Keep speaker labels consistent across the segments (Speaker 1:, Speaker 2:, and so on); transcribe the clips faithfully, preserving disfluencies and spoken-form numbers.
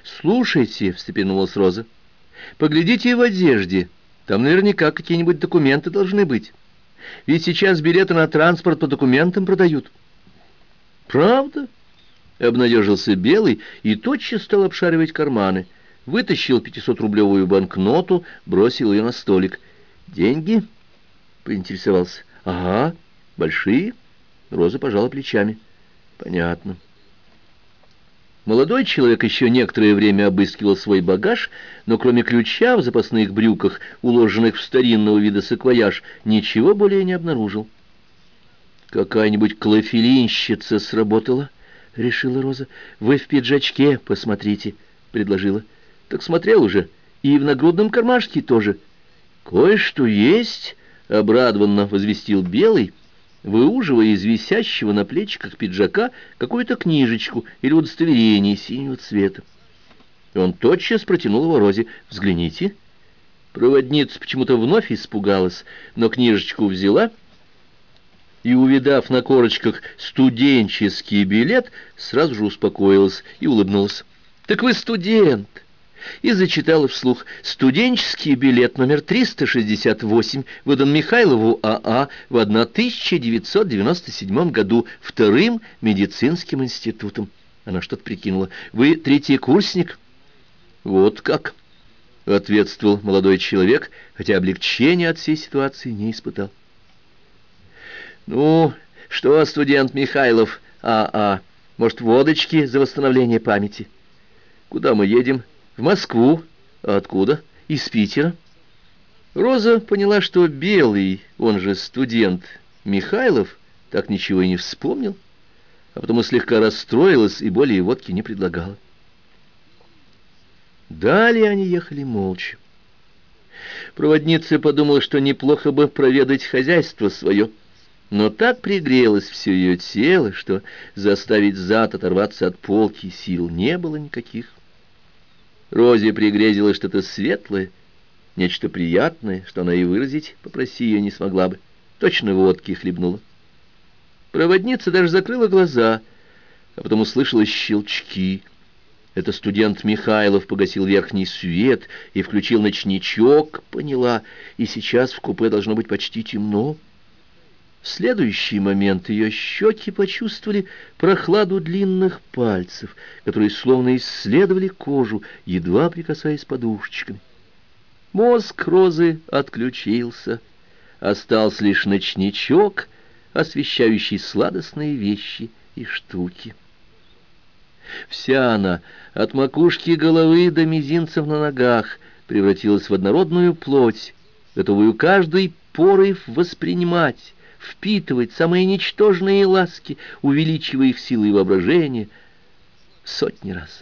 Speaker 1: «Слушайте», — встрепенулась Роза, — «поглядите в одежде. Там наверняка какие-нибудь документы должны быть. Ведь сейчас билеты на транспорт по документам продают». «Правда?» — обнадежился Белый и тотчас стал обшаривать карманы. Вытащил пятисотрублевую банкноту, бросил ее на столик. «Деньги?» — поинтересовался. «Ага, большие?» Роза пожала плечами. «Понятно». Молодой человек еще некоторое время обыскивал свой багаж, но кроме ключа в запасных брюках, уложенных в старинного вида саквояж, ничего более не обнаружил. «Какая-нибудь клофелинщица сработала», — решила Роза. «Вы в пиджачке, посмотрите», — предложила. «Так смотрел уже. И в нагрудном кармашке тоже». «Кое-что есть», — обрадованно возвестил Белый, выуживая из висящего на плечиках пиджака какую-то книжечку или удостоверение синего цвета. Он тотчас протянул его Розе. «Взгляните». Проводница почему-то вновь испугалась, но книжечку взяла и, увидав на корочках «студенческий билет», сразу же успокоилась и улыбнулась. «Так вы студент!» И зачитала вслух: «Студенческий билет номер триста шестьдесят восемь выдан Михайлову А А в тысяча девятьсот девяносто седьмом году вторым медицинским институтом». Она что-то прикинула. «Вы третий курсник?» «Вот как», — ответствовал молодой человек, хотя облегчения от всей ситуации не испытал. «Ну, что, студент Михайлов А А, может, водочки за восстановление памяти?» «Куда мы едем?» «В Москву». «А откуда?» «Из Питера». Роза поняла, что Белый, он же студент Михайлов, так ничего и не вспомнил, а потом и слегка расстроилась и более водки не предлагала. Далее они ехали молча. Проводница подумала, что неплохо бы проведать хозяйство свое, но так пригрелось все ее тело, что заставить зад оторваться от полки сил не было никаких. Розе пригрезилось что-то светлое, нечто приятное, что она и выразить, попроси ее, не смогла бы. Точно водки хлебнула. Проводница даже закрыла глаза, а потом услышала щелчки. Это студент Михайлов погасил верхний свет и включил ночничок, поняла, и сейчас в купе должно быть почти темно. В следующий момент ее щеки почувствовали прохладу длинных пальцев, которые словно исследовали кожу, едва прикасаясь подушечками. Мозг Розы отключился. Остался лишь ночничок, освещающий сладостные вещи и штуки. Вся она, от макушки головы до мизинцев на ногах, превратилась в однородную плоть, готовую каждой порой воспринимать, впитывать самые ничтожные ласки, увеличивая их силы и воображение сотни раз.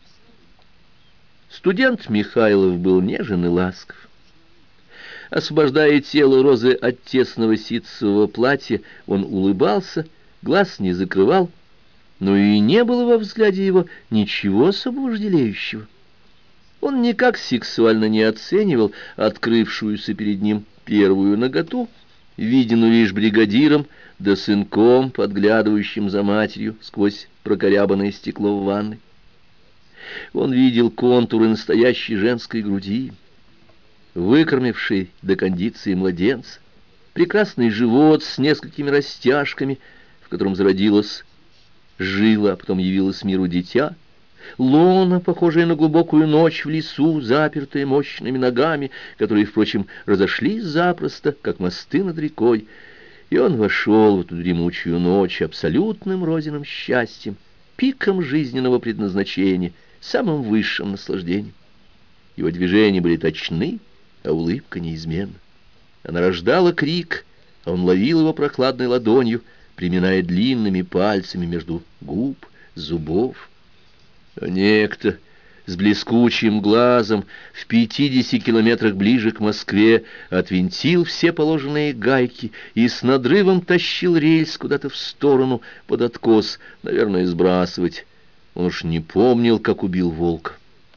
Speaker 1: Студент Михайлов был нежен и ласков. Освобождая тело Розы от тесного ситцевого платья, он улыбался, глаз не закрывал, но и не было во взгляде его ничего особо вожделеющего. Он никак сексуально не оценивал открывшуюся перед ним первую наготу, виденную лишь бригадиром да сынком, подглядывающим за матерью сквозь прокорябанное стекло в ванной. Он видел контуры настоящей женской груди, выкормившей до кондиции младенца, прекрасный живот с несколькими растяжками, в котором зародилась жила, а потом явилось миру дитя, лона, похожая на глубокую ночь в лесу, запертая мощными ногами, которые, впрочем, разошлись запросто, как мосты над рекой, и он вошел в эту дремучую ночь абсолютным Розиным счастьем, пиком жизненного предназначения, самым высшим наслаждением. Его движения были точны, а улыбка неизменна. Она рождала крик, а он ловил его прохладной ладонью, приминая длинными пальцами между губ, зубов. А некто с блескучим глазом в пятидесяти километрах ближе к Москве отвинтил все положенные гайки и с надрывом тащил рельс куда-то в сторону под откос, наверное, сбрасывать. Он уж не помнил, как убил волка.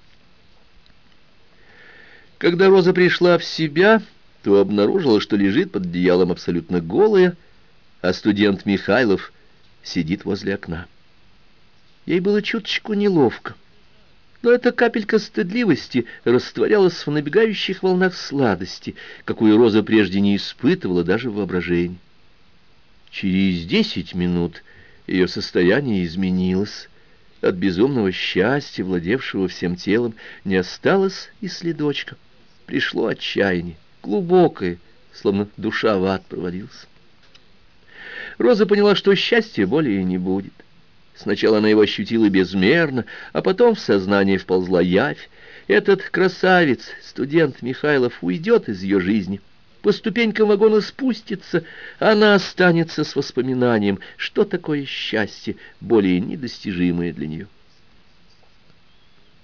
Speaker 1: Когда Роза пришла в себя, то обнаружила, что лежит под одеялом абсолютно голая, а студент Михайлов сидит возле окна. Ей было чуточку неловко. Но эта капелька стыдливости растворялась в набегающих волнах сладости, какую Роза прежде не испытывала даже в воображении. Через десять минут ее состояние изменилось. От безумного счастья, владевшего всем телом, не осталось и следочка. Пришло отчаяние, глубокое, словно душа в ад провалилась. Роза поняла, что счастья более не будет. Сначала она его ощутила безмерно, а потом в сознание вползла явь. Этот красавец, студент Михайлов, уйдет из ее жизни. По ступенькам вагона спустится, она останется с воспоминанием, что такое счастье, более недостижимое для нее.